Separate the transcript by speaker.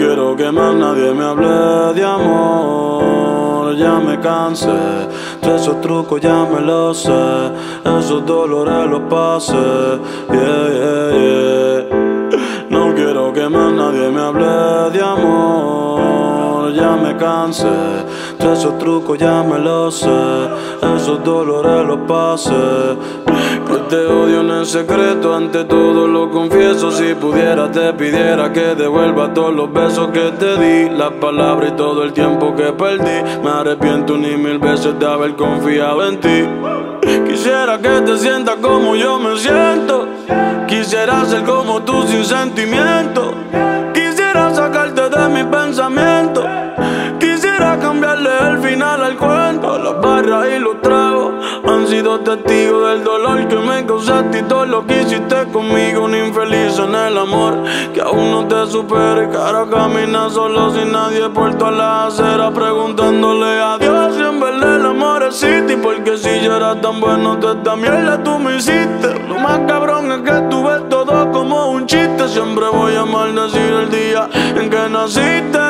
Speaker 1: quiero que más nadie me hable de amor, ya me cansé. De esos trucos ya me los sé, esos dolores los pasé. No quiero que más nadie me hable de amor, ya me cansé. De esos trucos ya me los sé, esos dolores los pasé. Que te odio en el secreto, ante todo lo confieso. Si pudiera te pidiera que devuelva todos los besos que te di, las palabras y todo el tiempo que perdí. Me arrepiento ni mil veces de haber confiado en ti. Quisiera que te sientas como yo me siento, quisiera ser como tú sin sentimiento, quisiera sacarte de mis pensamientos, quisiera cambiarle el final al cuento. Las barras y los tragos han sido testigos del dolor que me causaste y todo lo que hiciste conmigo. Un infeliz en el amor que aún no te supera, y que ahora camina solo sin nadie por todas las aceras, preguntándole a Dios si en verdad el amor existe. Y porque si yo era tan bueno, toda esta mierda tú me hiciste. Lo más cabrón es que tú ves todo como un chiste. Siempre voy a maldecir el día en que naciste.